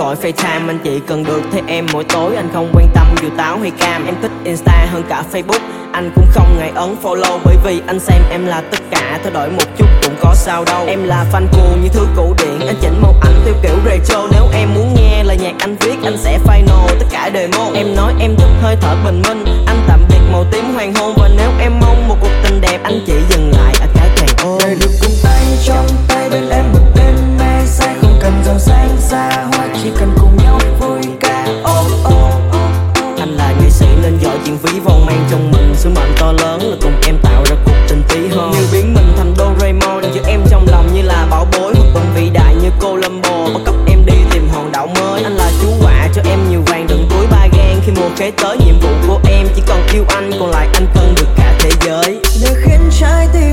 gọi FaceTime, anh chỉ cần được thấy em mỗi tối. Anh không quan tâm dù táo hay cam, em thích Insta hơn cả Facebook. Anh cũng không ngại ấn follow bởi vì anh xem em là tất cả. Thay đổi một chút cũng có sao đâu. Em là fan cuồng như thứ cổ điển, anh chỉnh màu ảnh theo kiểu retro. Nếu em muốn nghe lời nhạc anh viết, anh sẽ final tất cả demo. Em nói em thích hơi thở bình minh, anh tạm biệt màu tím hoàng hôn. Và nếu em mong một cuộc tình đẹp, anh chỉ dừng lại ở cái càng ôm. Để được cùng tay trong tay bên em một đêm mê say, không cần giàu sang xa hoa, chỉ cần cùng nhau vui ca. Anh là nghệ sĩ nên giỏi chuyện ví von, mang trong mình sứ mệnh to lớn là cùng em tạo ra cuộc tình tí hơn. Như biến mình thành Doraemon, giữ em trong lòng như là bảo bối, hoặc từng vĩ đại như Columbo, bắt cóc em đi tìm hòn đảo mới. Anh là chú quạ cho em nhiều vàng đựng túi ba gan, khi mùa khế tới nhiệm vụ của em chỉ còn yêu anh, còn lại anh cần được cả thế giới. Để khiến trái tim